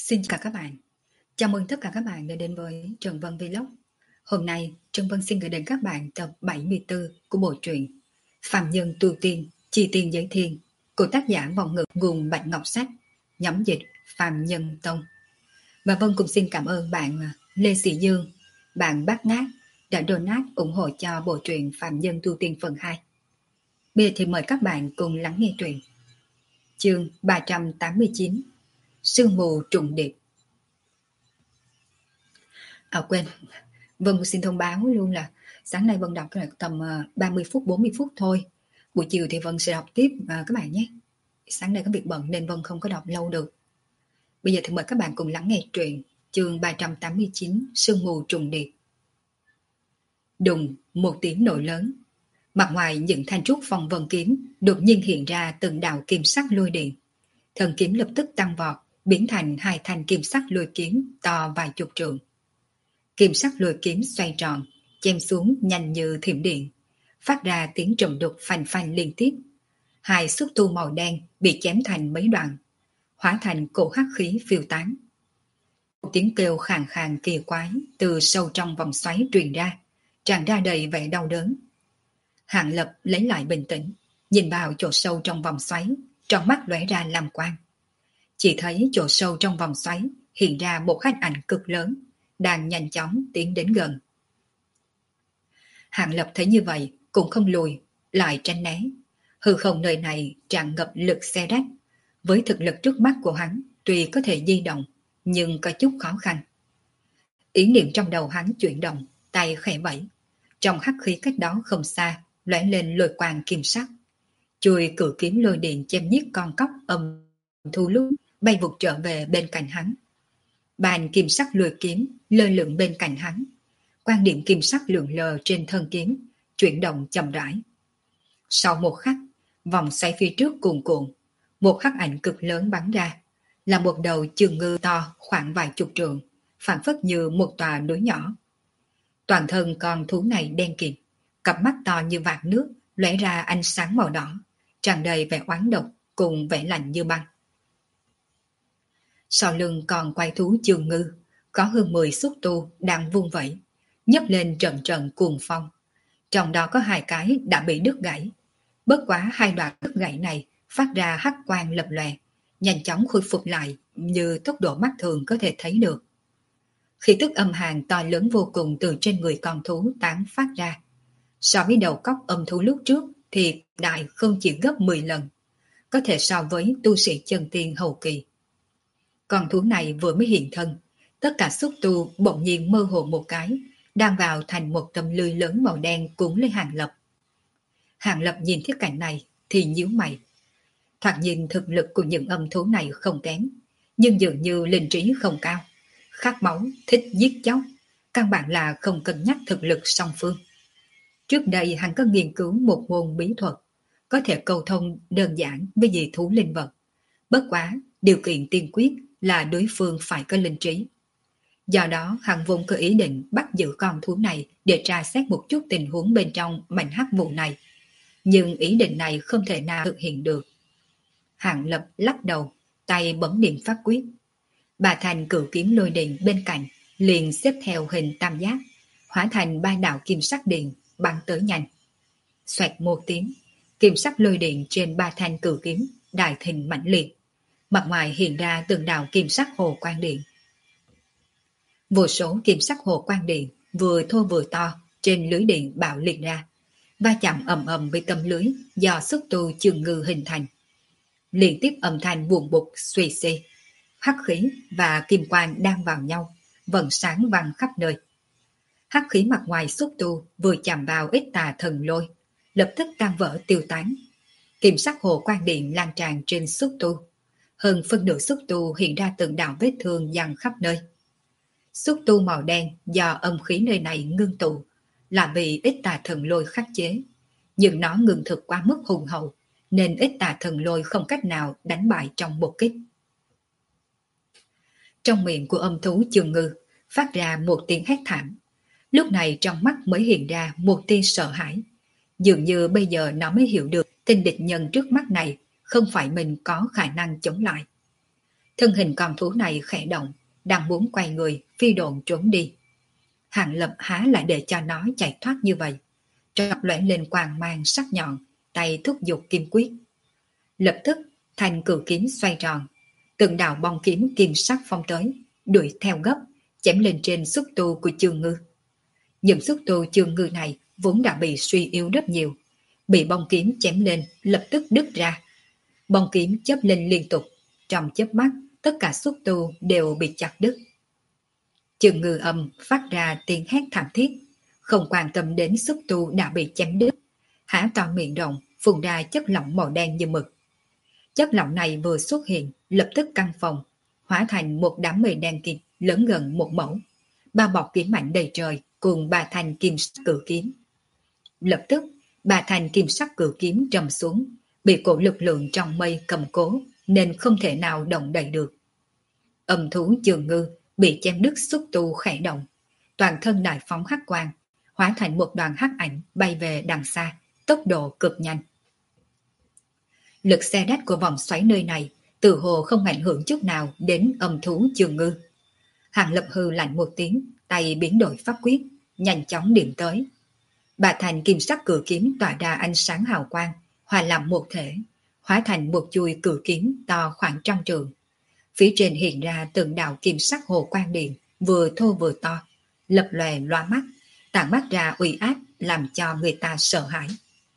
Xin chào các bạn. Chào mừng tất cả các bạn đã đến với Trần Vân Vlog. Hôm nay, Trần Vân xin gửi đến các bạn tập 74 của bộ truyện Phàm Nhân Tu Tiên, Chi Tiên Giới Thiên của tác giả Vọng Ngực nguồn Bạch Ngọc Sách, nhóm dịch Phàm Nhân Tông. Và Vân cũng xin cảm ơn bạn Lê Sĩ Dương, bạn Bát Ngát đã donate ủng hộ cho bộ truyện Phàm Nhân Tu Tiên phần 2. Bây giờ thì mời các bạn cùng lắng nghe truyện. Chương 389, Sương mù trùng điệp. Quên, Vân xin thông báo luôn là sáng nay Vân đọc tầm 30 phút, 40 phút thôi. Buổi chiều thì Vân sẽ đọc tiếp các bạn nhé. Sáng nay có việc bận nên Vân không có đọc lâu được. Bây giờ thì mời các bạn cùng lắng nghe truyện chương 389 Sương mù trùng điệp. Đùng, một tiếng nổ lớn. Mặt ngoài những thanh trúc phong vân kiếm đột nhiên hiện ra từng đạo kim sắc lôi điện. Thần kiếm lập tức tăng vọt, biến thành hai thanh kim sắc lôi kiếm to vài chục trượng. Kim sắc lôi kiếm xoay tròn, chém xuống nhanh như thiểm điện, phát ra tiếng trầm đục phanh phanh liên tiếp. Hai xúc tu màu đen bị chém thành mấy đoạn, hóa thành cổ hắc khí phiêu tán. Một tiếng kêu khàn khàn kỳ quái từ sâu trong vòng xoáy truyền ra, tràn ra đầy vẻ đau đớn. Hạng Lập lấy lại bình tĩnh, nhìn vào chỗ sâu trong vòng xoáy, trong mắt lóe ra lam quang. Chỉ thấy chỗ sâu trong vòng xoáy hiện ra một khách ảnh cực lớn, đang nhanh chóng tiến đến gần. Hạng Lập thấy như vậy cũng không lùi, lại tránh né. Hư không nơi này tràn ngập lực xé rách. Với thực lực trước mắt của hắn, tuy có thể di động, nhưng có chút khó khăn. Ý niệm trong đầu hắn chuyển động, tay khẽ vẫy. Trong hắc khí cách đó không xa, lóe lên lôi quang kim sắc. Chui cử kiếm lôi điện chém giết con cóc âm thu lúc bay vụt trở về bên cạnh hắn. Bàn kim sắc lôi kiếm lơ lửng bên cạnh hắn. Quan điểm kim sắc lượn lờ trên thân kiếm, chuyển động chậm rãi. Sau một khắc, vòng xoay phía trước cuồn cuộn, một hắc ảnh cực lớn bắn ra, là một đầu trường ngư to khoảng vài chục trượng, phảng phất như một tòa núi nhỏ. Toàn thân con thú này đen kịt, cặp mắt to như vạc nước, lóe ra ánh sáng màu đỏ, tràn đầy vẻ oán độc cùng vẻ lạnh như băng. Sau lưng còn quay thú trường ngư, có hơn 10 xúc tu đang vung vẩy, nhấc lên trận trận cuồng phong. Trong đó có 2 cái đã bị đứt gãy. Bất quá 2 đoạn đứt gãy này phát ra hắc quang lập lòe, nhanh chóng khôi phục lại như tốc độ mắt thường có thể thấy được. Khí tức âm hàn to lớn vô cùng từ trên người con thú tán phát ra. So với đầu cóc âm thú lúc trước thì đại không chỉ gấp 10 lần, có thể so với tu sĩ chân tiên hậu kỳ. Con thú này vừa mới hiện thân, tất cả xúc tu bỗng nhiên mơ hồ một cái, đang vào thành một tấm lưới lớn màu đen cuốn lấy Hạng Lập. Hạng Lập nhìn thấy cảnh này thì nhíu mày. Thoạt nhìn thực lực của những âm thú này không kém, nhưng dường như linh trí không cao, khát máu, thích giết chóc, căn bản là không cân nhắc thực lực song phương. Trước đây hắn có nghiên cứu một môn bí thuật, có thể cầu thông đơn giản với dị thú linh vật. Bất quá, điều kiện tiên quyết là đối phương phải có linh trí. Do đó, hắn vốn có ý định bắt giữ con thú này để tra xét một chút tình huống bên trong mảnh hắc vụ này. Nhưng ý định này không thể nào thực hiện được. Hạng Lập lắc đầu, tay bấm niệm pháp quyết. Bà thành cửu kiếm lôi điện bên cạnh, liền xếp theo hình tam giác, hóa thành 3 đạo kim sắc điện, bắn tới nhanh. Xoẹt một tiếng, kim sắc lôi điện trên 3 thanh cửu kiếm, đại thịnh mãnh liệt. Mặt ngoài hiện ra từng đạo kim sắc hồ quang điện. Vô số kim sắc hồ quang điện vừa thô vừa to trên lưới điện bạo liệt ra, va chạm ầm ầm với tấm lưới do xúc tu trường ngư hình thành. Liên tiếp âm thanh buồn bực suy xì, hắc khí và kim quang đang vào nhau, vầng sáng văng khắp nơi. Hắc khí mặt ngoài xúc tu vừa chạm vào ít tà thần lôi, lập tức tan vỡ tiêu tán. Kim sắc hồ quang điện lan tràn trên xúc tu. Hơn phân nửa xúc tu hiện ra từng đạo vết thương dằn khắp nơi. Xúc tu màu đen do âm khí nơi này ngưng tụ là bị ít tà thần lôi khắc chế, nhưng nó ngưng thực quá mức hùng hậu nên ít tà thần lôi không cách nào đánh bại trong một kích. Trong miệng của âm thú trường ngư phát ra một tiếng hét thảm. Lúc này trong mắt mới hiện ra một tia sợ hãi. Dường như bây giờ nó mới hiểu được tên địch nhân trước mắt này không phải mình có khả năng chống lại. Thân hình con thú này khẽ động, đang muốn quay người, phi độn trốn đi. Hàng Lập há lại để cho nó chạy thoát như vậy. Trọc lóe lên quang mang sắc nhọn, tay thúc giục kim quyết. Lập tức, thanh cửu kiếm xoay tròn, từng đạo bong kiếm kim sắc phong tới, đuổi theo gấp, chém lên trên xúc tu của Chương Ngư. Những xúc tu Chương Ngư này vốn đã bị suy yếu rất nhiều, bị bong kiếm chém lên lập tức đứt ra. Bong kiếm chớp lên liên tục, trong chớp mắt tất cả xúc tu đều bị chặt đứt. Chương Ngư âm phát ra tiếng hét thảm thiết, không quan tâm đến xúc tu đã bị chém đứt, há to miệng rộng phun ra chất lỏng màu đen như mực. Chất lỏng này vừa xuất hiện, lập tức căn phòng, hóa thành một đám mây đen kịt lớn gần một mẫu, bao bọc kiếm mạnh đầy trời cùng ba thanh kim sắc cự kiếm. Lập tức, ba thanh kim sắc cự kiếm trầm xuống, bị cổ lực lượng trong mây cầm cố nên không thể nào động đậy được. Âm thú Chương Ngư bị chém đứt xúc tu khẽ động, toàn thân đại phóng hắc quang, hóa thành một đoàn hắc ảnh bay về đằng xa, tốc độ cực nhanh. Lực xe đách của vòng xoáy nơi này tự hồ không ảnh hưởng chút nào đến âm thú Chương Ngư. Hàng Lập hừ lạnh một tiếng, tay biến đổi pháp quyết, nhanh chóng điểm tới. Bà thành kim sắc cự kiếm tỏa ra ánh sáng hào quang, hòa làm một thể, hóa thành một chuôi cự kiếm to khoảng 100 trượng. Phía trên hiện ra từng đạo kim sắc hồ quang điện, vừa thô vừa to, lập lòe loa mắt, tản mắt ra uy áp làm cho người ta sợ hãi.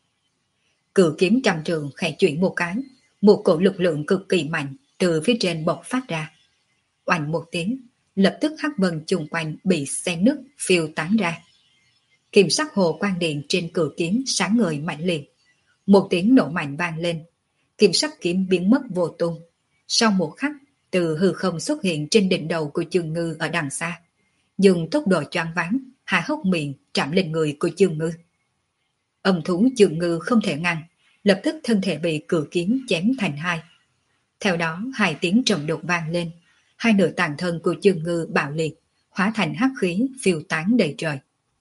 Cự kiếm 100 trượng khẽ chuyển một cái, một cổ lực lượng cực kỳ mạnh từ phía trên bộc phát ra. Oanh một tiếng, lập tức hắc vân chung quanh bị xé nứt phiêu tán ra. Kim sắc hồ quang điện trên cự kiếm sáng ngời mạnh liệt. Một tiếng nổ mạnh vang lên, kim sắc kiếm biến mất vô tung. Sau một khắc, từ hư không xuất hiện trên đỉnh đầu của Chương Ngư ở đằng xa, dùng tốc độ choáng váng, hạ hốc miệng chạm lên người của Chương Ngư. Âm thú Chương Ngư không thể ngăn, lập tức thân thể bị cự kiếm chém thành hai. Theo đó, hai tiếng trầm đột vang lên, hai nửa tàn thân của Chương Ngư bạo liệt, hóa thành hắc khí phiêu tán đầy trời.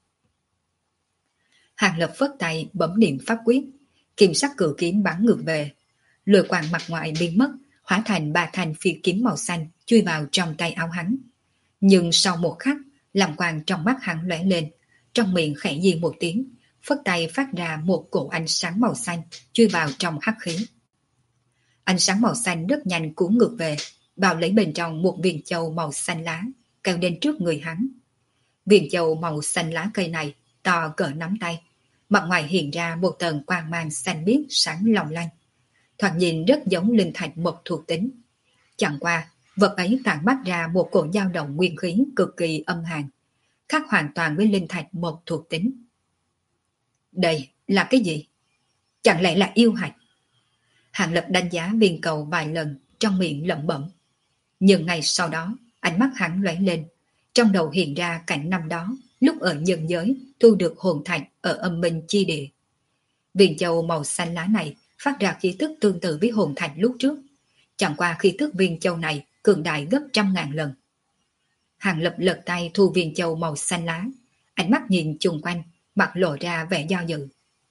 Hàng Lập phất tay bấm niệm pháp quyết, kim sắc cự kiếm bắn ngược về, lôi quang mặt ngoài biến mất, hóa thành ba thanh phi kiếm màu xanh chui vào trong tay áo hắn. Nhưng sau một khắc, làm quang trong mắt hắn lóe lên, trong miệng khẽ di một tiếng, phất tay phát ra một cổ ánh sáng màu xanh chui vào trong hắc khí. Ánh sáng màu xanh rất nhanh cuốn ngược về, bao lấy bên trong một viên châu màu xanh lá, kéo đến trước người hắn. Viên châu màu xanh lá cây này to cỡ nắm tay, mặt ngoài hiện ra một tầng quang mang xanh biếc sáng long lanh, thoạt nhìn rất giống linh thạch mộc thuộc tính. Chẳng qua, vật ấy tản mắt ra một cổ dao động nguyên khí cực kỳ âm hàn, khác hoàn toàn với linh thạch mộc thuộc tính. Đây là cái gì? Chẳng lẽ là yêu hạch? Hàng Lập đánh giá viên cầu vài lần, trong miệng lẩm bẩm. Nhưng ngay sau đó, ánh mắt hắn lóe lên, trong đầu hiện ra cảnh năm đó, lúc ở nhân giới thu được hồn thạch ở âm minh chi địa. Viên châu màu xanh lá này phát ra khí tức tương tự với hồn thạch lúc trước, chẳng qua khí tức viên châu này cường đại gấp 100.000 lần. Hàng Lập lật tay thu viên châu màu xanh lá, ánh mắt nhìn chung quanh, mặt lộ ra vẻ do dự.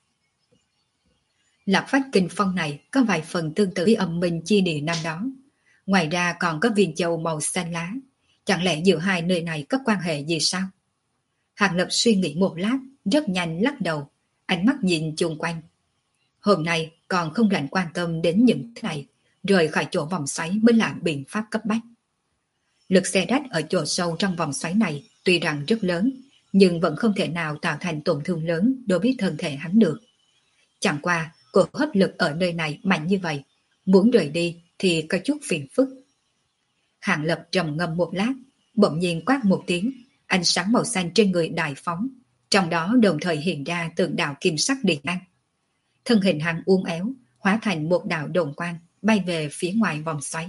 Lạc phách kinh phong này có vài phần tương tự với âm minh chi địa năm đó. Ngoài ra còn có viên châu màu xanh lá. Chẳng lẽ giữa hai nơi này có quan hệ gì sao? Hàng Lập suy nghĩ một lát, rất nhanh lắc đầu, ánh mắt nhìn chung quanh. Hôm nay còn không rảnh quan tâm đến những thứ này, rời khỏi chỗ vòng xoáy mới là biện pháp cấp bách. Lực xe đách ở chỗ sâu trong vòng xoáy này tuy rằng rất lớn, nhưng vẫn không thể nào tạo thành tổn thương lớn đối với thân thể hắn được. Chẳng qua, cổ hấp lực ở nơi này mạnh như vậy, muốn rời đi thì có chút phiền phức. Hàng Lập trầm ngâm một lát, bỗng nhiên quát một tiếng, ánh sáng màu xanh trên người đại phóng, trong đó đồng thời hiện ra từng đạo kim sắc điện năng. Thân hình hắn uốn éo, hóa thành một đạo đồn quang, bay về phía ngoài vòng xoáy.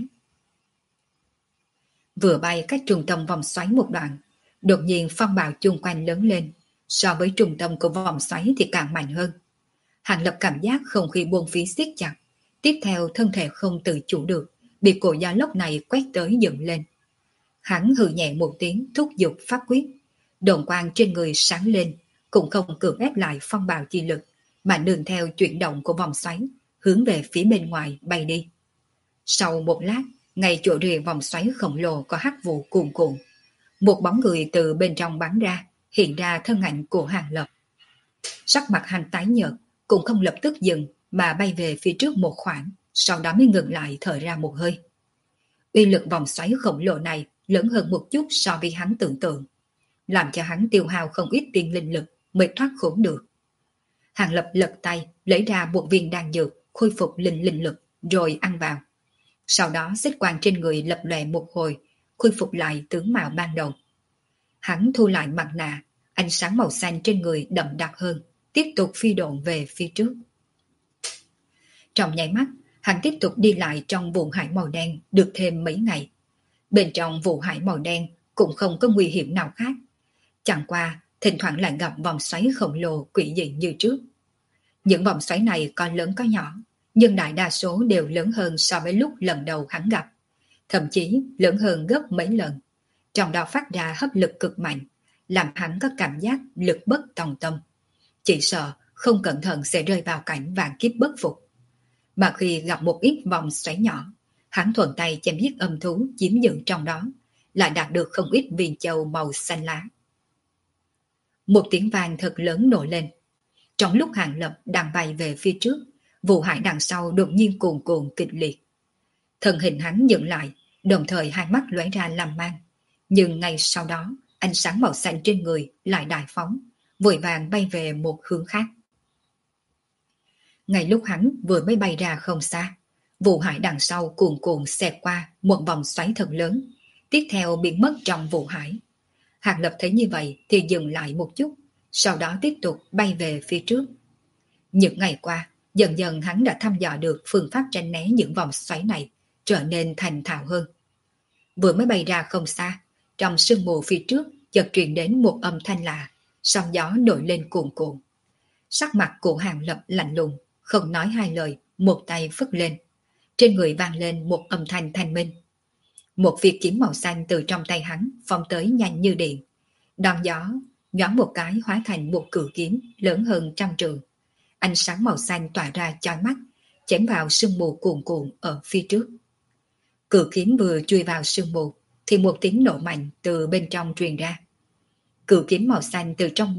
Vừa bay cách trung tâm vòng xoáy một đoạn, đột nhiên phong bạo chung quanh lớn lên, so với trung tâm của vòng xoáy thì càng mạnh hơn. Hàng Lập cảm giác không khí buông phí siết chặt, tiếp theo thân thể không tự chủ được, bị cổ gió lốc này quét tới dựng lên. Hắn hừ nhẹ một tiếng thúc giục pháp quyết, đồn quang trên người sáng lên, cũng không cưỡng ép lại phong bạo chi lực, mà nương theo chuyển động của vòng xoáy, hướng về phía bên ngoài bay đi. Sau một lát, Ngay chỗ rìa vòng xoáy khổng lồ có hắc vụ cuồn cuộn. Một bóng người từ bên trong bắn ra, hiện ra thân ảnh của Hàng Lập. Sắc mặt hắn tái nhợt, cũng không lập tức dừng mà bay về phía trước một khoảng, sau đó mới ngừng lại thở ra một hơi. Uy lực vòng xoáy khổng lồ này lớn hơn một chút so với hắn tưởng tượng, làm cho hắn tiêu hao không ít tiền linh lực mới thoát khốn được. Hàng Lập lật tay lấy ra một viên đan dược khôi phục linh lực rồi ăn vào. Sau đó xích quang trên người lập lòe một hồi, khôi phục lại tướng mạo ban đầu. Hắn thu lại mặt nạ, ánh sáng màu xanh trên người đậm đặc hơn, tiếp tục phi độn về phía trước. Trong nháy mắt, hắn tiếp tục đi lại trong vụ hải màu đen được thêm mấy ngày. Bên trong vụ hải màu đen cũng không có nguy hiểm nào khác. Chẳng qua, thỉnh thoảng lại gặp vòng xoáy khổng lồ quỷ dị như trước. Những vòng xoáy này có lớn có nhỏ, nhưng đại đa số đều lớn hơn so với lúc lần đầu hắn gặp. Thậm chí lớn hơn gấp mấy lần. Trong đó phát ra hấp lực cực mạnh, làm hắn có cảm giác lực bất tòng tâm. Chỉ sợ không cẩn thận sẽ rơi vào cảnh vạn kiếp bất phục. Mà khi gặp một ít vòng xoáy nhỏ, hắn thuận tay chém giết âm thú chiếm giữ trong đó, lại đạt được không ít viên châu màu xanh lá. Một tiếng vang thật lớn nổi lên. Trong lúc Hàng Lập đang bay về phía trước, vụ hải đằng sau đột nhiên cuồn cuộn kịch liệt. Thân hình hắn dựng lại, đồng thời hai mắt lóe ra làm mang. Nhưng ngay sau đó, ánh sáng màu xanh trên người lại đại phóng, vội vàng bay về một hướng khác. Ngay lúc hắn vừa mới bay ra không xa, vụ hải đằng sau cuồn cuộn xẹt qua một vòng xoáy thật lớn, tiếp theo biến mất trong vụ hải. Hàng Lập thấy như vậy thì dừng lại một chút, sau đó tiếp tục bay về phía trước. Những ngày qua, dần dần hắn đã thăm dò được phương pháp tránh né những vòng xoáy này, trở nên thành thạo hơn. Vừa mới bay ra không xa, trong sương mù phía trước chợt truyền đến một âm thanh lạ, sóng gió nổi lên cuồn cuộn. Sắc mặt của Hàng Lập lạnh lùng, không nói hai lời, một tay phất lên. Trên người vang lên một âm thanh thanh minh. Một việt kiếm màu xanh từ trong tay hắn phóng tới nhanh như điện. Đòn gió nhoáng một cái hóa thành một cự kiếm lớn hơn 100 trượng. Ánh sáng màu xanh tỏa ra chói mắt, chém vào sương mù cuồn cuộn ở phía trước. Cự kiếm vừa chui vào sương mù thì một tiếng nổ mạnh từ bên trong truyền ra. Cự kiếm màu xanh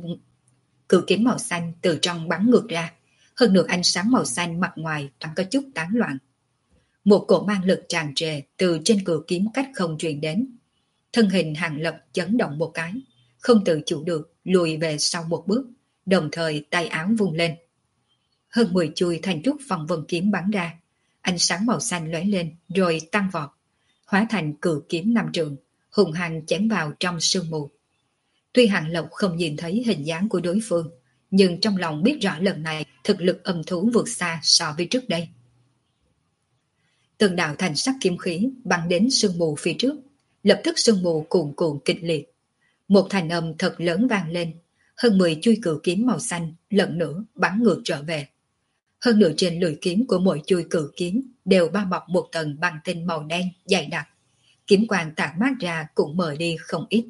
từ trong bắn ngược ra, hơn nữa ánh sáng màu xanh mặt ngoài toàn có chút tán loạn. Một cỗ mang lực tràn trề từ trên cự kiếm cách không truyền đến. Thân hình Hàng Lập chấn động một cái, không tự chủ được lùi về sau một bước, đồng thời tay áo vung lên. Hơn 10 chuôi thành trúc phong vân kiếm bắn ra, ánh sáng màu xanh lóe lên rồi tăng vọt, hóa thành cự kiếm 5 trượng, hùng hăng chém vào trong sương mù. Tuy Hàng Lập không nhìn thấy hình dáng của đối phương, nhưng trong lòng biết rõ lần này thực lực âm thú vượt xa so với trước đây. Từng đạo thành sắc kiếm khí bắn đến sương mù phía trước, lập tức sương mù cuồn cuộn kịch liệt. Một thanh âm thật lớn vang lên, hơn 10 chuôi cự kiếm màu xanh lần nữa bắn ngược trở về. Hơn nữa trên lưỡi kiếm của mỗi chuôi cự kiếm đều bao bọc một tầng băng tinh màu đen dày đặc. Kiếm quang tản mát ra cũng mờ đi không ít.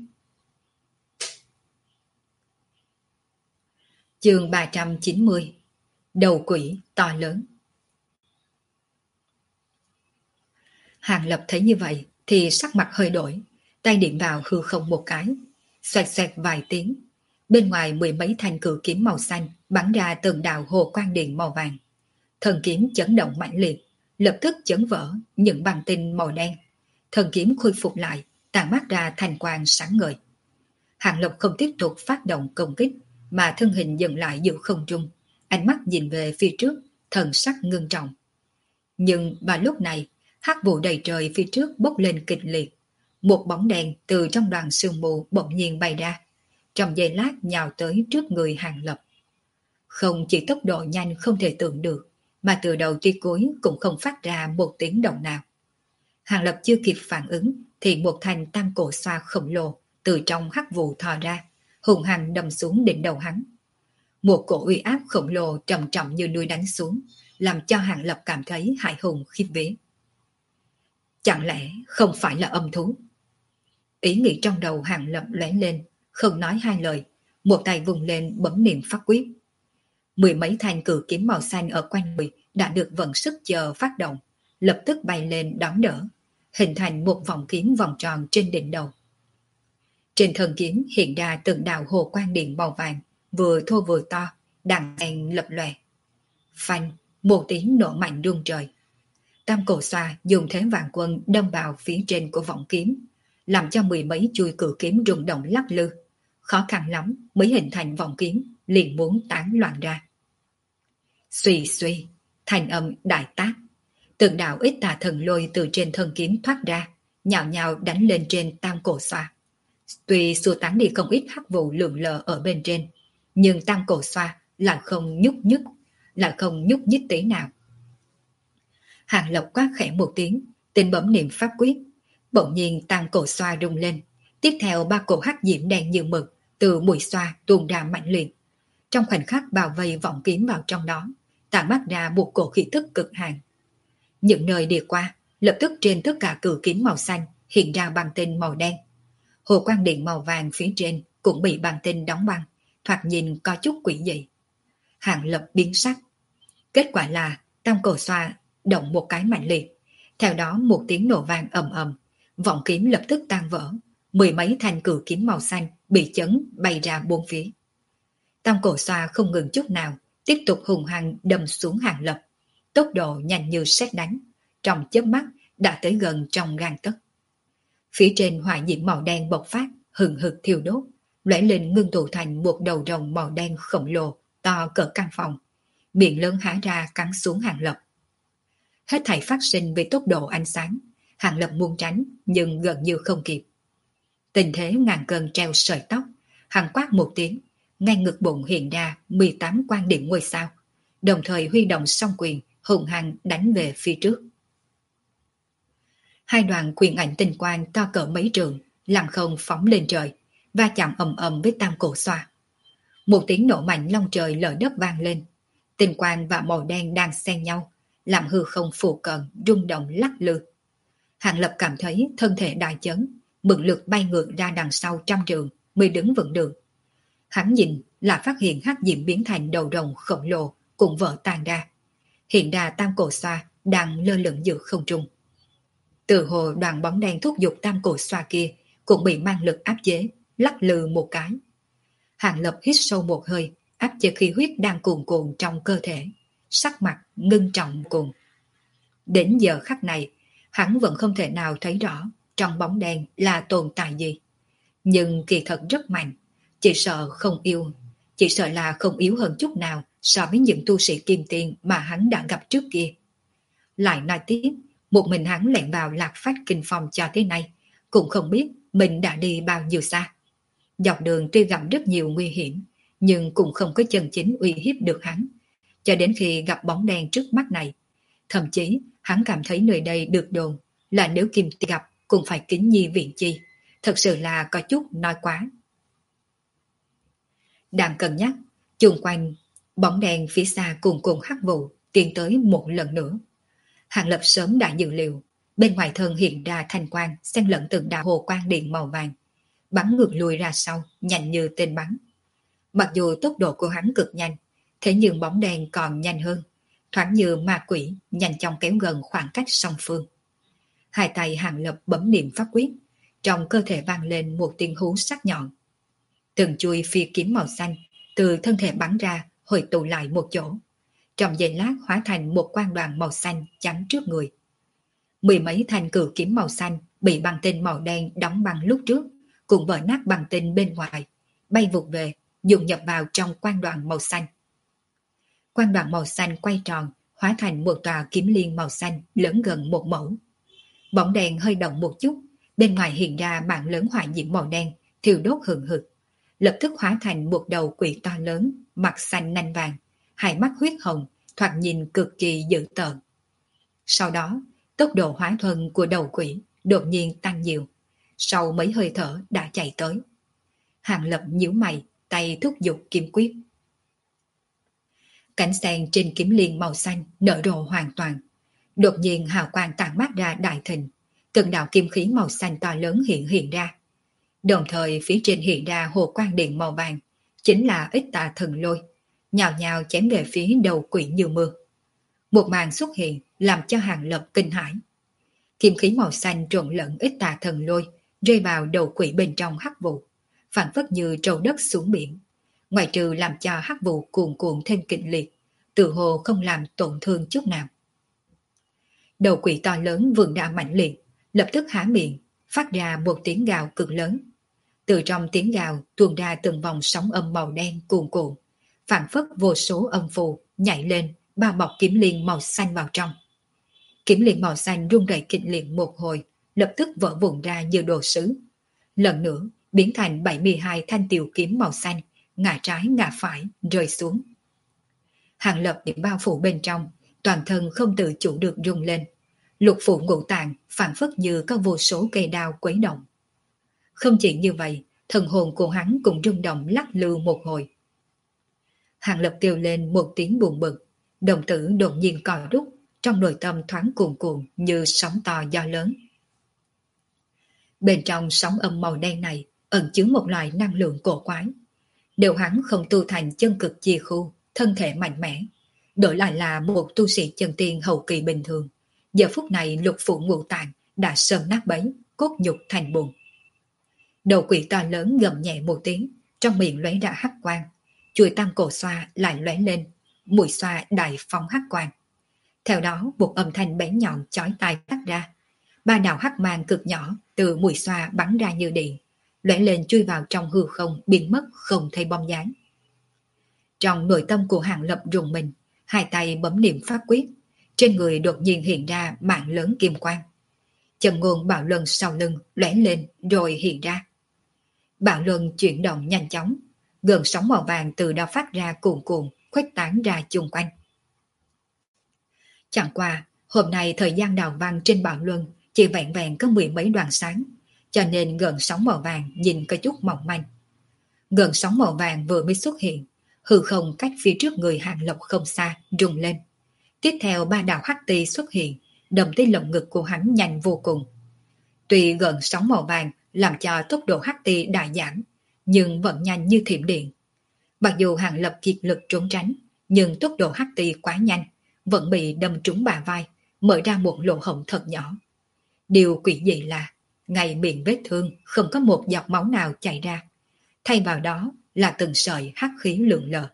Chương 390. Đầu quỷ to lớn. Hàng Lập thấy như vậy thì sắc mặt hơi đổi, tay điểm vào hư không một cái, xoẹt xoẹt vài tiếng. Bên ngoài 10 mấy thanh cự kiếm màu xanh bắn ra từng đạo hồ quang điện màu vàng. Thần kiếm chấn động mãnh liệt, lập tức chấn vỡ những băng tinh màu đen. Thần kiếm khôi phục lại, tản mát ra thành quang sáng ngời. Hàng Lập không tiếp tục phát động công kích, mà thân hình dừng lại giữa không trung, ánh mắt nhìn về phía trước, thần sắc ngưng trọng. Nhưng vào lúc này, hắc vụ đầy trời phía trước bốc lên kịch liệt. Một bóng đèn từ trong đoàn sương mù bỗng nhiên bay ra, trong giây lát nhào tới trước người Hàng Lập. Không chỉ tốc độ nhanh không thể tưởng được, mà từ đầu tới cuối cũng không phát ra một tiếng động nào. Hàng Lập chưa kịp phản ứng thì một thanh tam cổ xoa khổng lồ từ trong hắc vụ thò ra, hùng hăng đâm xuống đỉnh đầu hắn. Một cổ uy áp khổng lồ trầm trọng như núi đánh xuống, làm cho Hàng Lập cảm thấy hãi hùng khiếp vía. Chẳng lẽ không phải là âm thú? Ý nghĩ trong đầu Hàng Lập lóe lên, không nói hai lời, một tay vùng lên bấm niệm pháp quyết. 10 mấy thanh cự kiếm màu xanh ở quanh người đã được vận sức chờ phát động, lập tức bay lên đón đỡ. hình thành một vòng kiếm vòng tròn trên đỉnh đầu. Trên thân kiếm hiện ra từng đạo hồ quang điện màu vàng, vừa thô vừa to, đằng đèn lập lòe. Phanh, một tiếng nổ mạnh rung trời. Tam Cổ Xoa dùng thế vạn quân đâm vào phía trên của vòng kiếm, làm cho mười mấy chuôi cự kiếm rung động lắc lư. Khó khăn lắm mới hình thành vòng kiếm, liền muốn tán loạn ra. Xuy xuy, thành âm đại tác. Từng đạo ít tà thần lôi từ trên thân kiếm thoát ra, nhào nhào đánh lên trên Tam Cổ Xoa. Tuy xua tán đi không ít hắc vụ lượn lờ ở bên trên, nhưng Tam Cổ Xoa lại không nhúc nhích tí nào. Hàng Lập quát khẽ một tiếng, tinh bấm niệm pháp quyết, bỗng nhiên Tam Cổ Xoa rung lên, tiếp theo ba cổ hắc diễm đen như mực từ mũi xoa tuôn ra mạnh liệt, trong khoảnh khắc bao vây vọng kiếm vào trong đó, tản mát ra một cổ khí tức cực hạn. Những nơi đi qua, lập tức trên tất cả cự kiếm màu xanh hiện ra băng tinh màu đen. Hồ quang điện màu vàng phía trên cũng bị băng tinh đóng băng, thoạt nhìn có chút quỷ dị. Hàng Lập biến sắc. Kết quả là Tam Cổ Xoa động một cái mạnh liệt, theo đó một tiếng nổ vang ầm ầm, vọng kiếm lập tức tan vỡ, mười mấy thanh cự kiếm màu xanh bị chấn bay ra bốn phía. Tam Cổ Xoa không ngừng chút nào, tiếp tục hùng hăng đâm xuống Hàng Lập, tốc độ nhanh như sét đánh, trong chớp mắt đã tới gần trong gang tấc. Phía trên hỏa diễm màu đen bộc phát, hừng hực thiêu đốt, lóe lên ngưng tụ thành một đầu rồng màu đen khổng lồ, to cỡ căn phòng, miệng lớn há ra cắn xuống Hàng Lập. Hết thảy phát sinh với tốc độ ánh sáng, Hàng Lập muốn tránh nhưng gần như không kịp. Tình thế ngàn cân treo sợi tóc, hắn quát một tiếng, ngay ngực bụng hiện ra 18 quang điểm ngôi sao, đồng thời huy động song quyền hùng hăng đánh về phía trước. Hai đoàn quyền ảnh tinh quang to cỡ mấy trường, làm không phóng lên trời, va chạm ầm ầm với Tam Cổ Xoa. Một tiếng nổ mạnh long trời lở đất vang lên, tinh quang và màu đen đang xen nhau, làm hư không phù cận rung động lắc lư. Hàng Lập cảm thấy thân thể đại chấn, mượn lực bay ngược ra đằng sau trăm trường mới đứng vững được. Hắn nhìn là phát hiện hắc diễm biến thành đầu rồng khổng lồ cũng vỡ tan ra. Hiện ra Tam Cổ Xoa đang lơ lửng giữa không trung. Từ hồ đoàn bóng đen thúc giục Tam Cổ Xoa kia cũng bị mang lực áp chế, lắc lư một cái. Hàng Lập hít sâu một hơi, áp chế khí huyết đang cuồn cuộn trong cơ thể, sắc mặt ngưng trọng cùng. Đến giờ khắc này, hắn vẫn không thể nào thấy rõ trong bóng đen là tồn tại gì. Nhưng kỳ thật rất mạnh, chỉ sợ là không yếu hơn chút nào so với những tu sĩ kim tiên mà hắn đã gặp trước kia. Lại nói tiếp, một mình hắn lẻn vào Lạc Phách Kinh Phong cho tới nay, cũng không biết mình đã đi bao nhiêu xa. Dọc đường tuy gặp rất nhiều nguy hiểm, nhưng cũng không có chân chính uy hiếp được hắn. Cho đến khi gặp bóng đen trước mắt này, thậm chí hắn cảm thấy nơi đây được đồn là nếu Kim Tiên gặp cũng phải kính nhi viện chi, thật sự là có chút nói quá. Đang cân nhắc, chung quanh bóng đen phía xa cùng hắc vụ tiến tới một lần nữa. Hàng Lập sớm đã dự liệu, bên ngoài thân hiện ra thanh quang xen lẫn từng đạo hồ quang điện màu vàng, bắn ngược lùi ra sau, nhanh như tên bắn. Mặc dù tốc độ của hắn cực nhanh, thế nhưng bóng đen còn nhanh hơn, thoáng như ma quỷ nhanh chóng kéo gần khoảng cách song phương. Hai tay Hàng Lập bấm niệm pháp quyết, trong cơ thể vang lên một tiếng hú sắc nhọn. Từng chuôi phi kiếm màu xanh từ thân thể bắn ra, hội tụ lại một chỗ, trong giây lát hóa thành một quang đoàn màu xanh chắn trước người. Mười mấy thanh cự kiếm màu xanh bị băng tinh màu đen đóng băng lúc trước, cùng vỡ nát băng tinh bên ngoài, bay vụt về, dùng nhập vào trong quang đoàn màu xanh. Quang đoàn màu xanh quay tròn, hóa thành một tòa kiếm liên màu xanh lớn gần một mẫu. Bóng đèn hơi động một chút, bên ngoài hiện ra mạng lớn hỏa diễm màu đen, thiêu đốt hừng hực, lập tức hóa thành một đầu quỷ to lớn, mặt xanh nanh vàng, hai mắt huyết hồng, thoạt nhìn cực kỳ dữ tợn. Sau đó, tốc độ hóa thuần của đầu quỷ đột nhiên tăng nhiều, sau mấy hơi thở đã chạy tới. Hàng Lập nhíu mày, tay thúc giục kiếm quyết. Cánh sen trên kiếm liên màu xanh nở rộ hoàn toàn. Đột nhiên hào quang tản mát ra đại thịnh, từng đạo kim khí màu xanh to lớn hiện ra. Đồng thời phía trên hiện ra hồ quang điện màu vàng, chính là ít tà thần lôi, nhào nhào chém về phía đầu quỷ như mưa. Một màn xuất hiện làm cho Hàng Lập kinh hãi. Kim khí màu xanh trộn lẫn ít tà thần lôi rơi vào đầu quỷ bên trong hắc vụ, phản phất như trâu đất xuống biển. Ngoài trừ làm cho hắc vụ cuồn cuộn thêm kịch liệt, tự hồ không làm tổn thương chút nào. Đầu quỷ to lớn vươn ra mạnh liệt, lập tức há miệng, phát ra một tiếng gào cực lớn. Từ trong tiếng gào tuôn ra từng vòng sóng âm màu đen cuồn cuộn, phản phất vô số âm phù nhảy lên, bao bọc kiếm liên màu xanh vào trong. Kiếm liên màu xanh rung rẩy kịch liệt một hồi, lập tức vỡ vụn ra như đồ sứ. Lần nữa biến thành 72 thanh tiểu kiếm màu xanh, ngả trái ngả phải rơi xuống. Hàng Lập bị bao phủ bên trong, toàn thân không tự chủ được rung lên. Lục phủ ngũ tạng phản phất như có vô số cây đao quấy động. Không chỉ như vậy, thần hồn của hắn cũng rung động lắc lư một hồi. Hàng Lập kêu lên một tiếng buồn bực, đồng tử đột nhiên co rút, trong nội tâm thoáng cuồn cuộn như sóng to gió lớn. Bên trong sóng âm màu đen này ẩn chứa một loại năng lượng cổ quái. Nếu hắn không tu thành chân cực chi khu, thân thể mạnh mẽ, đổi lại là một tu sĩ chân tiên hậu kỳ bình thường, giờ phút này lục phủ ngũ tạng đã sớm nát bấy, cốt nhục thành bùn. Đầu quỷ to lớn gầm nhẹ một tiếng, trong miệng lóe ra hắc quang, chuôi tam cổ xoa lại lóe lên, mũi xoa đại phóng hắc quang. Theo đó một âm thanh bén nhọn chói tai phát ra, ba đạo hắc mang cực nhỏ từ mũi xoa bắn ra như điện, lóe lên chui vào trong hư không, biến mất không thấy bóng dáng. Trong nội tâm của Hàng Lập rùng mình, hai tay bấm niệm pháp quyết, trên người đột nhiên hiện ra mạng lớn kim quang. Chân ngôn bạo luân sau lưng lóe lên rồi hiện ra. Bạo luân chuyển động nhanh chóng, gần sóng màu vàng từ đó phát ra cuồn cuộn, khuếch tán ra chung quanh. Chẳng qua, hôm nay thời gian đào văn trên bạo luân chỉ vẹn vẹn có 10 mấy đoàn sáng, cho nên gần sóng màu vàng nhìn có chút mỏng manh. Gần sóng màu vàng vừa mới xuất hiện, hư không cách phía trước người Hàng Lập không xa, rung lên. Tiếp theo ba đạo hắc ti xuất hiện, đâm tới lồng ngực của hắn nhanh vô cùng. Tuy gần sóng màu vàng làm cho tốc độ hắc ti đại giảm, nhưng vẫn nhanh như thiểm điện. Mặc dù Hàng Lập kiệt lực trốn tránh, nhưng tốc độ hắc ti quá nhanh, vẫn bị đâm trúng bả vai, mở ra một lỗ hổng thật nhỏ. Điều quỷ dị là, ngay miệng vết thương không có một giọt máu nào chảy ra, thay vào đó là từng sợi hắc khí lượn lờ.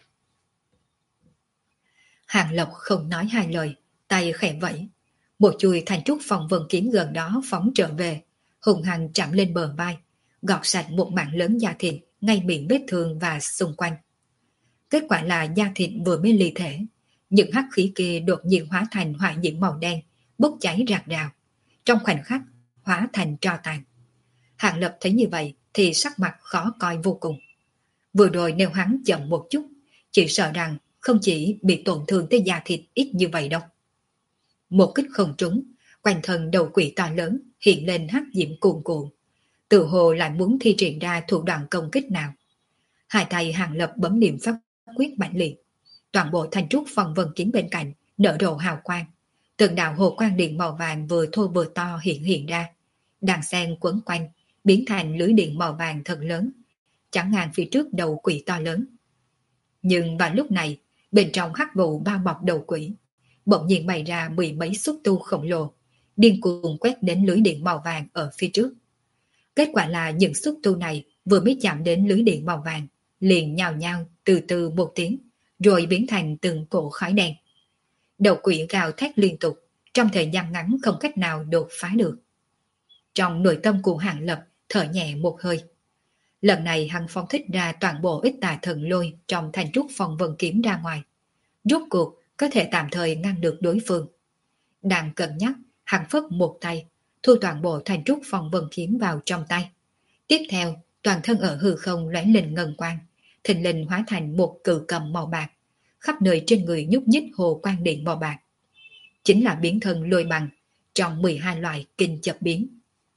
Hàng Lập không nói hai lời, tay khẽ vẫy, một chuôi thành trúc phòng vân kiếm gần đó phóng trở về, hùng hăng chạm lên bờ vai, gọt sạch một mảng lớn da thịt ngay miệng vết thương và xung quanh. Kết quả là da thịt vừa mới ly thể, những hắc khí kia đột nhiên hóa thành hỏa diễm màu đen, bốc cháy rạc rào, trong khoảnh khắc hóa thành tro tàn. Hàng Lập thấy như vậy thì sắc mặt khó coi vô cùng. Vừa rồi nếu hắn chậm một chút, chỉ sợ rằng không chỉ bị tổn thương tới da thịt ít như vậy đâu. Một kích không trúng, quanh thân đầu quỷ to lớn hiện lên hắc diễm cuồn cuộn, tự hồ lại muốn thi triển ra thủ đoạn công kích nào. Hai tay Hàng Lập bấm niệm pháp quyết mạnh liệt, toàn bộ thanh trúc phong vân kiếm bên cạnh nở rộ hào quang, từng đạo hồ quang điện màu vàng vừa thô vừa to hiện ra, đàn sen quấn quanh, biến thành lưới điện màu vàng thật lớn, chắn ngang phía trước đầu quỷ to lớn. Nhưng vào lúc này, bên trong hắc vụ bao bọc đầu quỷ, bỗng nhiên bày ra 10 mấy xúc tu khổng lồ, điên cuồng quét đến lưới điện màu vàng ở phía trước. Kết quả là những xúc tu này vừa mới chạm đến lưới điện màu vàng, liền nhào nhào từ từ một tiếng, rồi biến thành từng cỗ khói đen. Đầu quỷ gào thét liên tục, trong thời gian ngắn không cách nào đột phá được. Trong nội tâm của Hàng Lập thở nhẹ một hơi. Lần này hắn phóng thích ra toàn bộ ít tà thần lôi trong thành trúc phong vân kiếm ra ngoài. Rốt cuộc có thể tạm thời ngăn được đối phương. Đang cân nhắc, hắn phất một tay, thu toàn bộ thành trúc phong vân kiếm vào trong tay. Tiếp theo, toàn thân ở hư không lóe lên ngân quang, thình lình hóa thành một cự cầm màu bạc, khắp nơi trên người nhúc nhích hồ quang điện màu bạc. Chính là biến thân lôi bằng trong 12 loại kinh chập biến.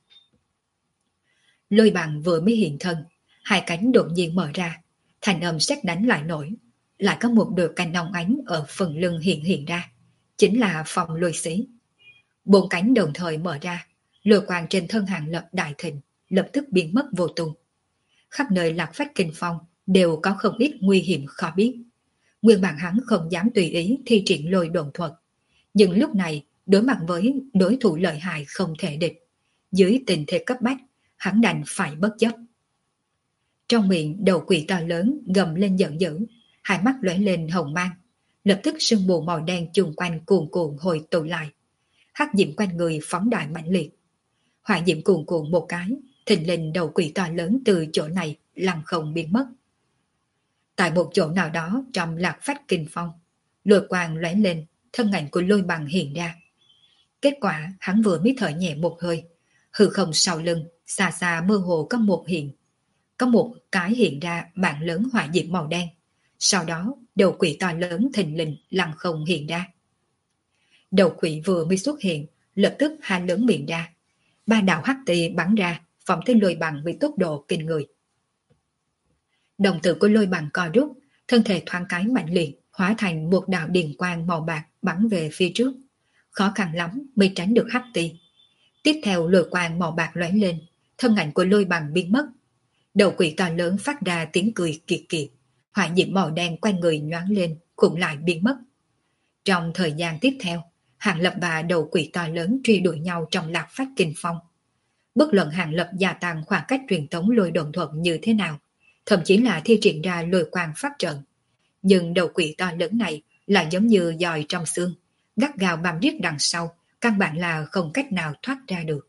Lôi bằng vừa mới hiện thân, hai cánh đột nhiên mở ra, thành âm sét đánh lại nổi, lại có một đôi cánh óng ánh ở phần lưng hiện ra, chính là phong lôi xí. Bốn cánh đồng thời mở ra, lôi quang trên thân Hàng Lập đại thịnh, lập tức biến mất vô tung. Khắp nơi lạc phách kinh phong đều có không ít nguy hiểm khó biết. Nguyên bản hắn không dám tùy ý thi triển lôi đồn thuật, nhưng lúc này đối mặt với đối thủ lợi hại không thể địch. Dưới tình thế cấp bách, hắn đành phải bất chấp. Trong miệng đầu quỷ to lớn gầm lên giận dữ, hai mắt lóe lên hồng mang. Lập tức sương mù màu đen chung quanh cuồn cuộn hồi tụ lại. Hắc diệm quanh người phóng đại mãnh liệt. Hỏa diệm cuồn cuộn một cái, thình lình đầu quỷ to lớn từ chỗ này lăng không biến mất. Tại một chỗ nào đó trong Lạc Phách Kinh Phong, lôi quang lóe lên, thân ảnh của Lôi Bằng hiện ra. Kết quả hắn vừa mới thở nhẹ một hơi, hư không sau lưng, xa xa mơ hồ có một cái hiện ra mạng lớn hỏa diệm màu đen. Sau đó, đầu quỷ to lớn thình lình lăng không hiện ra. Đầu quỷ vừa mới xuất hiện, lập tức há lớn miệng ra. Ba đạo hắc tì bắn ra, phóng tới Lôi Bằng với tốc độ kinh người. Đồng tử của Lôi Bằng co rút, thân thể thoáng cái mạnh liệt, hóa thành một đạo điện quang màu bạc bắn về phía trước. Khó khăn lắm mới tránh được hắc tì. Tiếp theo lôi quang màu bạc lóe lên, thân ảnh của Lôi Bằng biến mất. Đầu quỷ to lớn phát ra tiếng cười kiệt kiệt, hỏa diệm màu đen quanh người nhoáng lên, cũng lại biến mất. Trong thời gian tiếp theo, Hàng Lập và đầu quỷ to lớn truy đuổi nhau trong Lạc Phách Kinh Phong. Bất luận Hàng Lập gia tăng khoảng cách truyền thống lôi đồn thuật như thế nào, thậm chí là thi triển ra lôi quang pháp trận, nhưng đầu quỷ to lớn này lại giống như giòi trong xương, gắt gao bám riết đằng sau, căn bản là không cách nào thoát ra được.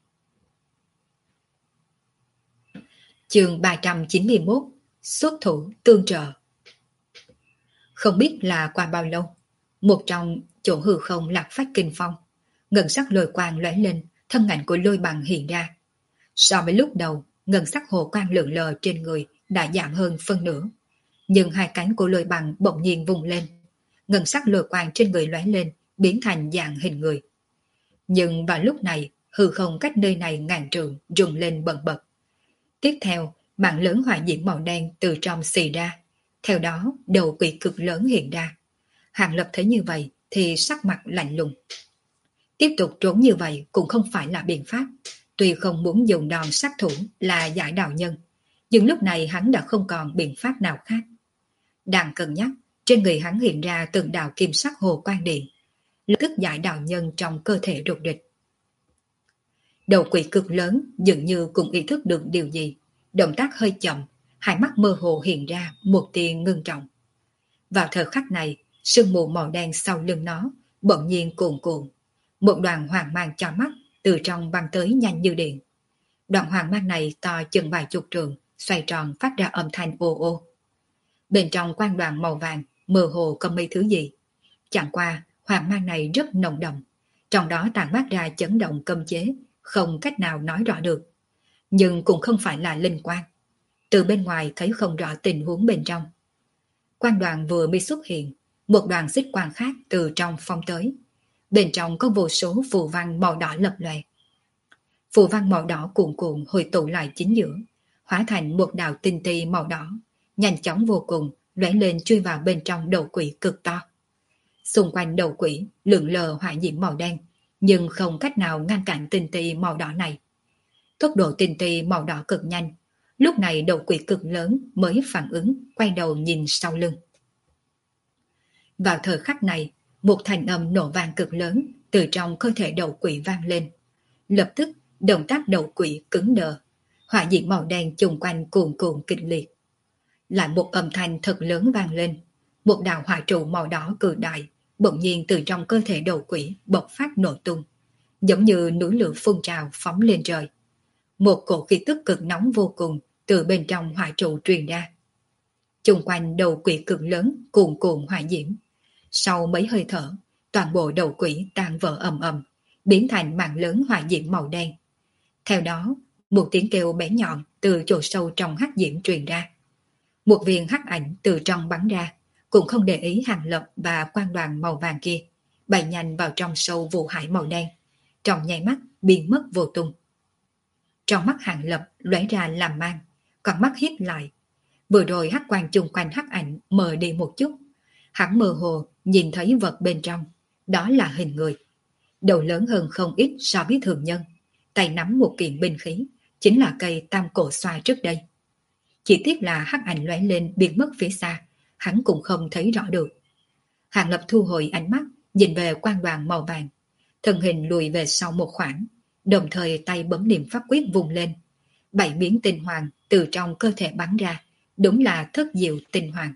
Chương 391: Xuất thủ tương trợ. Không biết là qua bao lâu, một trong chỗ hư không Lạc Phách Kinh Phong, ngân sắc lôi quang lóe lên, thân ảnh của Lôi Bằng hiện ra. So với lúc đầu, ngân sắc hồ quang lượn lờ trên người đã giảm hơn phân nửa, nhưng hai cánh của Lôi Bằng bỗng nhiên vùng lên, ngân sắc lôi quang trên người lóe lên, biến thành dạng hình người. Nhưng vào lúc này, hư không cách nơi này ngàn trượng rung lên bần bật. Tiếp theo, mạng lớn hỏa diễm màu đen từ trong xì ra, theo đó đầu quỷ cực lớn hiện ra. Hàng Lập thấy như vậy thì sắc mặt lạnh lùng. Tiếp tục trốn như vậy cũng không phải là biện pháp. Tuy không muốn dùng đòn sát thủ là giải đạo nhân, nhưng lúc này hắn đã không còn biện pháp nào khác. Đang cân nhắc, trên người hắn hiện ra từng đạo kim sắc hồ quang điện, lập tức giải đạo nhân trong cơ thể rụt địch. Đầu quỷ cực lớn dường như cũng ý thức được điều gì, động tác hơi chậm, hai mắt mơ hồ hiện ra một tia ngưng trọng. Vào thời khắc này, sương mù màu đen sau lưng nó bỗng nhiên cuồn cuộn, một đoàn hoàng mang cho mắt từ trong băng tới nhanh như điện. Đoạn hoàng mang này to chừng vài chục trượng, xoay tròn phát ra âm thanh ô ô. Bên trong quang đoàn màu vàng mơ hồ có mấy thứ gì. Chẳng qua hoàng mang này rất nồng đậm, trong đó tàn mát ra chấn động cấm chế, không cách nào nói rõ được. Nhưng cũng không phải là linh quang. Từ bên ngoài thấy không rõ tình huống bên trong. Quang đoàn vừa mới xuất hiện, một đoàn xích quang khác từ trong phong tới. Bên trong có vô số phù văn màu đỏ lập lòe. Phù văn màu đỏ cuồn cuộn hồi tụ lại chính giữa, hóa thành một đạo tinh ti màu đỏ, nhanh chóng vô cùng, lóe lên chui vào bên trong đầu quỷ cực to. Xung quanh đầu quỷ lượn lờ hỏa diễm màu đen, nhưng không cách nào ngăn cản tinh ti màu đỏ này. Tốc độ tinh ti màu đỏ cực nhanh, lúc này đầu quỷ cực lớn mới phản ứng, quay đầu nhìn sau lưng. Vào thời khắc này, một thanh âm nổ vang cực lớn từ trong cơ thể đầu quỷ vang lên. Lập tức, động tác đầu quỷ cứng đờ, hỏa diễm màu đen chung quanh cuồn cuộn kịch liệt. Lại một âm thanh thật lớn vang lên, một đạo hỏa trụ màu đỏ cự đại bỗng nhiên từ trong cơ thể đầu quỷ bộc phát nổ tung, giống như núi lửa phun trào phóng lên trời. Một cổ khí tức cực nóng vô cùng từ bên trong hỏa trụ truyền ra. Chung quanh đầu quỷ cực lớn cuồn cuộn hỏa diễm. Sau mấy hơi thở, toàn bộ đầu quỷ tan vỡ ầm ầm, biến thành mảng lớn hỏa diễm màu đen. Theo đó, một tiếng kêu bé nhọn từ chỗ sâu trong hắc diễm truyền ra. Một viên hắc ảnh từ trong bắn ra, cũng không để ý Hàng Lập và quang đoàn màu vàng kia, bay nhanh vào trong sâu vụ hải màu đen, trong nháy mắt biến mất vô tung. Trong mắt Hàng Lập lóe ra làm mang, con mắt híp lại. Vừa rồi hắc quang chung quanh hắc ảnh mờ đi một chút, hắn mơ hồ nhìn thấy vật bên trong, đó là hình người. Đầu lớn hơn không ít so với thường nhân, tay nắm một kiện binh khí, chính là cây tam cổ xoài trước đây. Chỉ tiếc là hắc ảnh lóe lên biến mất phía xa, hắn cũng không thấy rõ được. Hàng Lập thu hồi ánh mắt, nhìn về quang đoàn màu vàng, thân hình lùi về sau một khoảng, đồng thời tay bấm niệm pháp quyết vùng lên. 7 miếng tinh hoàng từ trong cơ thể bắn ra, đúng là thất diệu tinh hoàng.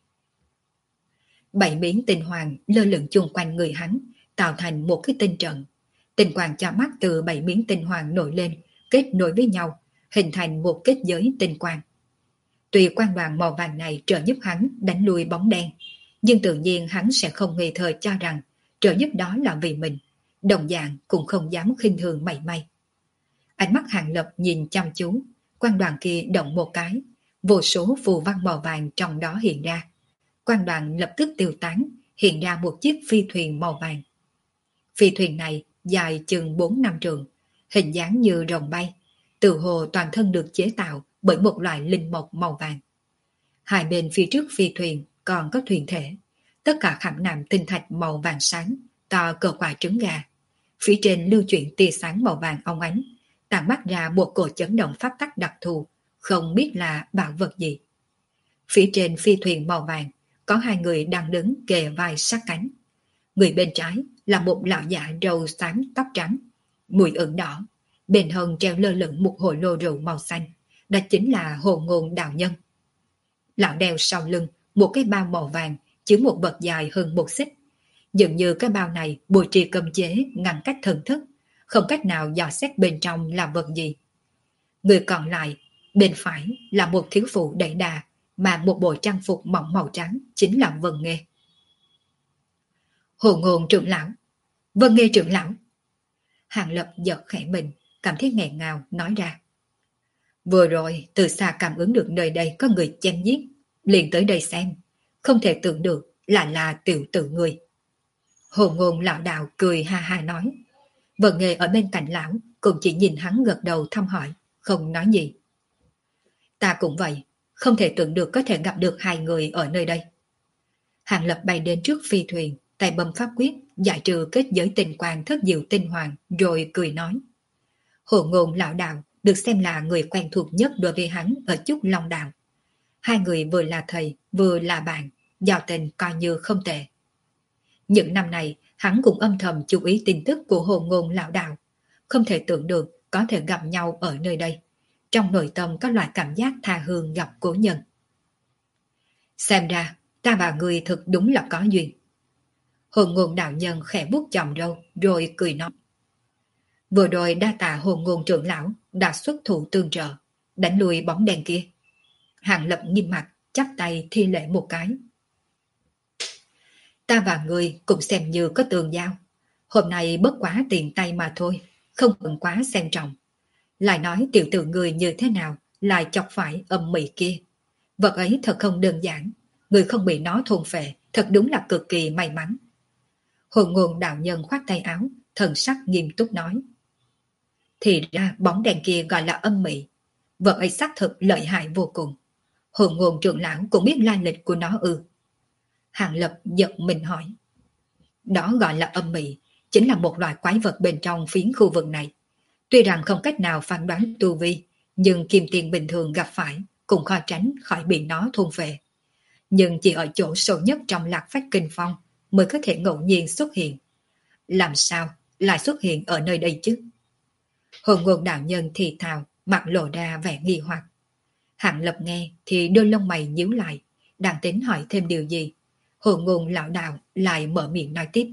7 miếng tinh hoàng lơ lửng chung quanh người hắn, tạo thành một cái tinh trận. Tinh quang cho mắt từ 7 miếng tinh hoàng nổi lên, kết nối với nhau, hình thành một kết giới tinh quang. Tuy quang đoàn màu vàng này trợ giúp hắn đánh lui bóng đen, nhưng tự nhiên hắn sẽ không nghi thờ cho rằng trợ giúp đó là vì mình, đồng dạng cũng không dám khinh thường mảy may. Ánh mắt Hàng Lập nhìn chăm chú, quang đoàn kia động một cái, vô số phù văn màu vàng trong đó hiện ra. Quang đoàn lập tức tiêu tán, hiện ra một chiếc phi thuyền màu vàng. Phi thuyền này dài chừng 4-5 trượng, hình dáng như rồng bay, tự hồ toàn thân được chế tạo bởi một loại linh mộc màu vàng. Hai bên phía trước phi thuyền còn có thuyền thể, tất cả khảm nạm tinh thạch màu vàng sáng, to cỡ quả trứng gà. Phía trên lưu chuyển tia sáng màu vàng óng ánh, tản mắt ra một cổ chấn động pháp tắc đặc thù, không biết là bảo vật gì. Phía trên phi thuyền màu vàng có hai người đang đứng kề vai sát cánh. Người bên trái là một lão giả râu xám tóc trắng, mũi ửng đỏ, bên hông treo lơ lửng một hồ lô rượu màu xanh, đó chính là Hồ Ngôn đạo nhân. Lão đeo sau lưng một cái bao màu vàng chứa một vật dài hơn một xích. Dường như cái bao này bùi trì cấm chế ngăn cách thần thức, không cách nào dò xét bên trong là vật gì. Người còn lại, bên phải là một thiếu phụ đẩy đà, mà một bộ trang phục mỏng màu trắng chính là Vân Nghê. Hồ Ngôn trưởng lão, Vân Nghê trưởng lão. Hàng Lập giật khẽ mình, cảm thấy nghẹn ngào nói ra. Vừa rồi từ xa cảm ứng được nơi đây có người chém giết, liền tới đây xem, không thể tưởng được là tiểu tử người. Hồ Ngôn lão đạo cười ha ha nói. Vân Nghê ở bên cạnh lão cũng chỉ nhìn hắn gật đầu thăm hỏi, không nói gì. Ta cũng vậy, không thể tưởng được có thể gặp được hai người ở nơi đây. Hàng Lập bay đến trước phi thuyền, tay bấm pháp quyết, giải trừ kết giới tinh quang thất diệu tinh hoàng, rồi cười nói. Hồ Ngôn lão đạo được xem là người quen thuộc nhất đối với hắn ở Trúc Long Đạo. Hai người vừa là thầy, vừa là bạn, giao tình coi như không tệ. Những năm này, hắn cũng âm thầm chú ý tin tức của Hồ Ngôn lão đạo, không thể tưởng được có thể gặp nhau ở nơi đây. Trong nội tâm có loại cảm giác tha hương gặp cố nhân. Xem ra, ta và người thực đúng là có duyên. Hồ Ngôn đạo nhân khẽ vuốt chòm râu, rồi cười nói. Vừa rồi đa tạ Hồ Ngôn trưởng lão đã xuất thủ tương trợ, đánh lùi bóng đèn kia. Hàng Lập nghiêm mặt, chắp tay thi lễ một cái. Ta và người cũng xem như có tường giao. Hôm nay bất quá tiền tay mà thôi, không cần quá xem trọng. Lại nói tiểu tử người như thế nào, lại chọc phải âm mị kia. Vật ấy thật không đơn giản, người không bị nó thôn phệ, thật đúng là cực kỳ may mắn. Hồ Ngôn đạo nhân khoát tay áo, thần sắc nghiêm túc nói. Thì ra bóng đèn kia gọi là âm mị, vật ấy xác thực lợi hại vô cùng. Hồ Ngôn trưởng lão cũng biết lai lịch của nó ư? Hàng Lập giật mình hỏi. Đó gọi là âm mị, chính là một loài quái vật bên trong phiến khu vực này. Tuy rằng không cách nào phán đoán tu vi, nhưng kim tiền bình thường gặp phải cũng khó tránh khỏi bị nó thôn phệ. Nhưng chỉ ở chỗ sâu nhất trong Lạc Phách Kinh Phong mới có thể ngẫu nhiên xuất hiện. Làm sao lại xuất hiện ở nơi đây chứ? Hồ Ngôn đạo nhân thì thào, mặt lộ ra vẻ nghi hoặc. Hạng Lập nghe thì đôi lông mày nhíu lại, đang tính hỏi thêm điều gì. Hồ Ngôn lão đạo lại mở miệng nói tiếp.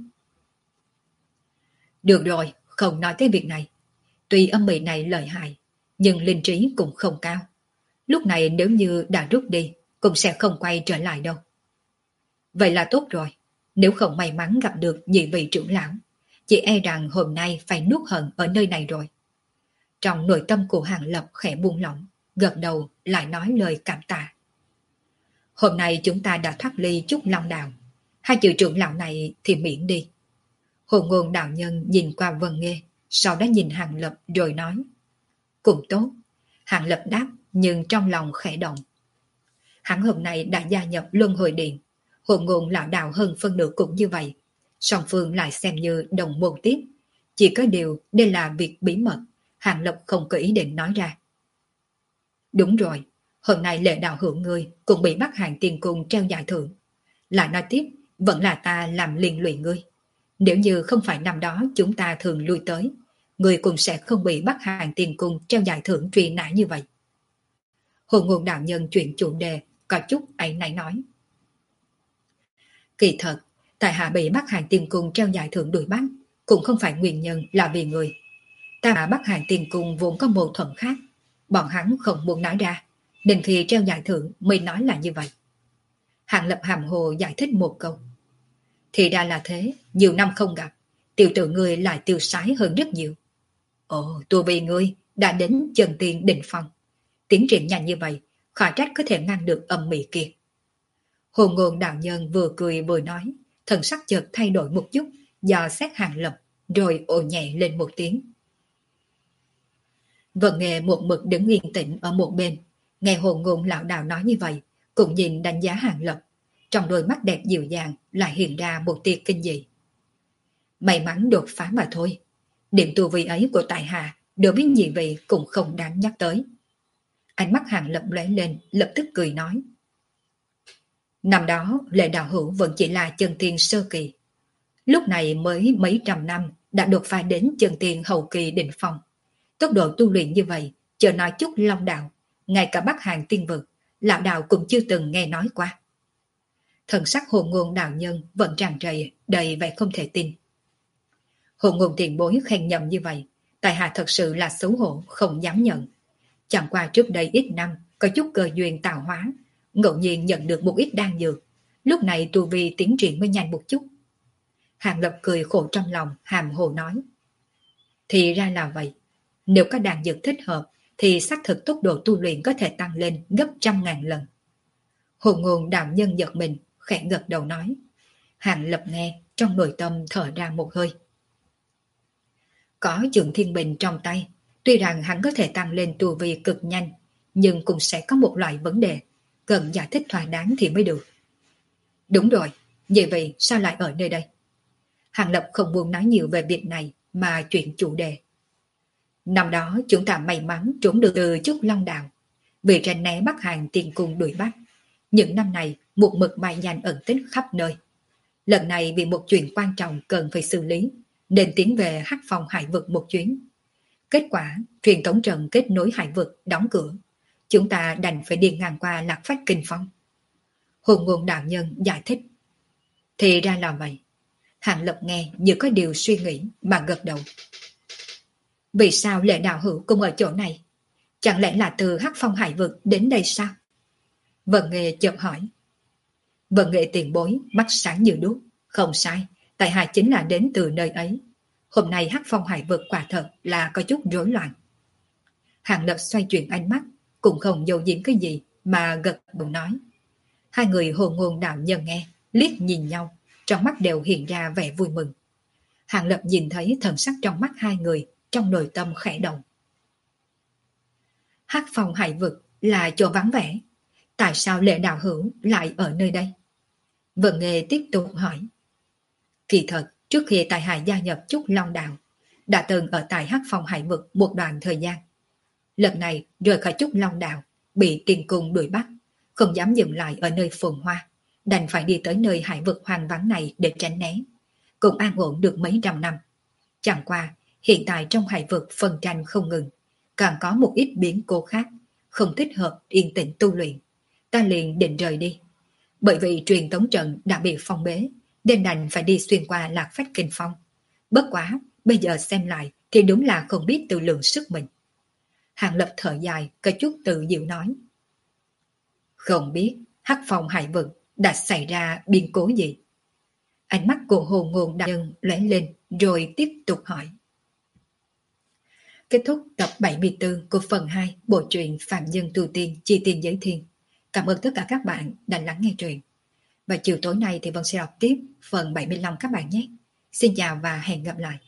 Được rồi, không nói tới việc này. Tuy âm mị này lợi hại, nhưng linh trí cũng không cao. Lúc này nếu như đã rút đi, cũng sẽ không quay trở lại đâu. Vậy là tốt rồi, nếu không may mắn gặp được nhị vị trưởng lão, chỉ e rằng hôm nay phải nuốt hận ở nơi này rồi. Trong nội tâm của Hàng Lập khẽ buông lỏng, gật đầu lại nói lời cảm tạ. Hôm nay chúng ta đã thoát ly Trúc Long Đạo, hai chữ trưởng lão này thì miễn đi. Hồ Ngôn đạo nhân nhìn qua Vân Nghê, sau đó nhìn Hàng Lập rồi nói. Cũng tốt. Hàng Lập đáp nhưng trong lòng khẽ động. Hắn hôm nay đã gia nhập Luân Hồi Điện, Hồ Ngôn lão đạo hơn phân nửa cũng như vậy. Song phương lại xem như đồng môn tiếp. Chỉ có điều đây là việc bí mật, Hàng Lập không có ý định nói ra. Đúng rồi, hôm nay lệ đạo hưởng ngươi cũng bị bắt Hàng Tiên Cung treo giải thưởng. Lại nói tiếp, vẫn là ta làm liên lụy ngươi. Nếu như không phải năm đó chúng ta thường lui tới, người cũng sẽ không bị Bắc Hàng Tiền Cung treo giải thưởng truy nã như vậy. Hồ Ngôn đạo nhân chuyển chủ đề, có chút áy náy nói. Kỳ thật, tại hạ bị Bắc Hàng Tiền Cung treo giải thưởng đuổi bắt, cũng không phải nguyên nhân là vì người. Ta và Bắc Hàng Tiền Cung vốn có mâu thuẫn khác, bọn hắn không muốn nói ra, nên khi treo giải thưởng mới nói là như vậy. Hàng Lập hàm hồ giải thích một câu. Thì ra là thế, nhiều năm không gặp, tiểu tử ngươi lại tiêu sái hơn rất nhiều. Ồ, tôi vì ngươi đã đến chân tiên đỉnh phong. Tiến triển nhanh như vậy, khỏi trách có thể ngăn được âm mị kia. Hồ Ngôn đạo nhân vừa cười vừa nói, thần sắc chợt thay đổi một chút, dò xét Hàng Lập, rồi ồ nhẹ lên một tiếng. Vận Nghề một mực đứng yên tĩnh ở một bên, nghe Hồ Ngôn lão đạo nói như vậy, cũng nhìn đánh giá Hàng Lập, trong đôi mắt đẹp dịu dàng lại hiện ra một tia kinh dị. May mắn đột phá mà thôi, điểm tu vi ấy của tại hạ đối với nhị vị cũng không đáng nhắc tới. Ánh mắt Hàng Lập lóe lên, lập tức cười nói. Năm đó Lệ Đạo Hữu vẫn chỉ là chân tiên sơ kỳ, lúc này mới mấy trăm năm đã đột phá đến chân tiên hậu kỳ đỉnh phong. Tốc độ tu luyện như vậy, chờ nói chút Long Đạo, ngay cả Bắc Hàng tiên vực, lão đạo cũng chưa từng nghe nói qua. Thần sắc Hồ Ngôn đạo nhân vẫn tràn trề, đầy vẻ không thể tin. Hồ Ngôn tiền bối khen nhầm như vậy, tại hạ thật sự là xấu hổ, không dám nhận. Chẳng qua trước đây ít năm, có chút cơ duyên tạo hóa, ngẫu nhiên nhận được một ít đan dược, lúc này tu vi tiến triển mới nhanh một chút. Hàng Lập cười khổ trong lòng, hàm hồ nói. Thì ra là vậy, nếu có đan dược thích hợp, thì xác thực tốc độ tu luyện có thể tăng lên gấp 100.000 lần. Hồ Ngôn đạo nhân giật mình, khẽ gật đầu nói. Hàng Lập nghe, trong nội tâm thở ra một hơi. Có Trường Thiên Bình trong tay, tuy rằng hắn có thể tăng lên tu vi cực nhanh, nhưng cũng sẽ có một loại vấn đề, cần giải thích thỏa đáng thì mới được. Đúng rồi, vậy sao lại ở nơi đây? Hàng Lập không muốn nói nhiều về việc này mà chuyển chủ đề. Năm đó chúng ta may mắn trốn được từ Trúc Long Đạo, vì tránh né Bắc Hàng Tiền Cung đuổi bắt. Những năm này một mực bài danh ẩn tích khắp nơi. Lần này vì một chuyện quan trọng cần phải xử lý, nên tiến về Hắc Phong Hải Vực một chuyến. Kết quả, truyền tống trận kết nối hải vực đóng cửa. Chúng ta đành phải đi ngang qua Lạc Phách Kinh Phong. Hồ Ngôn đạo nhân giải thích. Thì ra là vậy. Hàng Lập nghe như có điều suy nghĩ mà gật đầu. Vì sao Lệ Đạo Hữu cũng ở chỗ này? Chẳng lẽ là từ Hắc Phong Hải Vực đến đây sao? Vận Nghề chợt hỏi. Vận Nghề tiền bối, mắt sáng như đuốc. Không sai, tại hạ chính là đến từ nơi ấy. Hôm nay Hắc Phong Hải Vực quả thật là có chút rối loạn. Hàng Lập xoay chuyển ánh mắt, cũng không giấu giếm cái gì mà gật đầu nói. Hai người Hồ Ngôn đạo nhân nghe, liếc nhìn nhau, trong mắt đều hiện ra vẻ vui mừng. Hàng Lập nhìn thấy thần sắc trong mắt hai người, trong nội tâm khẽ động. Hắc Phong Hải Vực là chỗ vắng vẻ, tại sao Lệ Đạo Hữu lại ở nơi đây? Vận Nghề tiếp tục hỏi. Kỳ thật, trước khi tại hạ gia nhập Trúc Long Đạo, đã từng ở tại Hắc Phong Hải Vực một đoạn thời gian. Lần này rời khỏi Trúc Long Đạo, bị Tiền Cung đuổi bắt, không dám dừng lại ở nơi phồn hoa, đành phải đi tới nơi hải vực hoang vắng này để tránh né. Cũng an ổn được mấy trăm năm. Chẳng qua, hiện tại trong hải vực phân tranh không ngừng, càng có một ít biến cố khác, không thích hợp yên tĩnh tu luyện. Ta liền định rời đi. Bởi vì truyền tống trận đã bị phong bế, nên đành phải đi xuyên qua Lạc Phách Kinh Phong. Bất quá, bây giờ xem lại thì đúng là không biết tự lượng sức mình. Hàng Lập thở dài, có chút tự diệu nói. Không biết Hắc Phong Hải Vực đã xảy ra biến cố gì? Ánh mắt của Hồ Ngôn đạo nhân lóe lên rồi tiếp tục hỏi. Kết thúc tập 74 của phần 2 bộ truyện Phạm Nhân Tu Tiên Chi Tiên Giới Thiên. Cảm ơn tất cả các bạn đã lắng nghe truyện. Và chiều tối nay thì Vân sẽ đọc tiếp phần 75 các bạn nhé. Xin chào và hẹn gặp lại.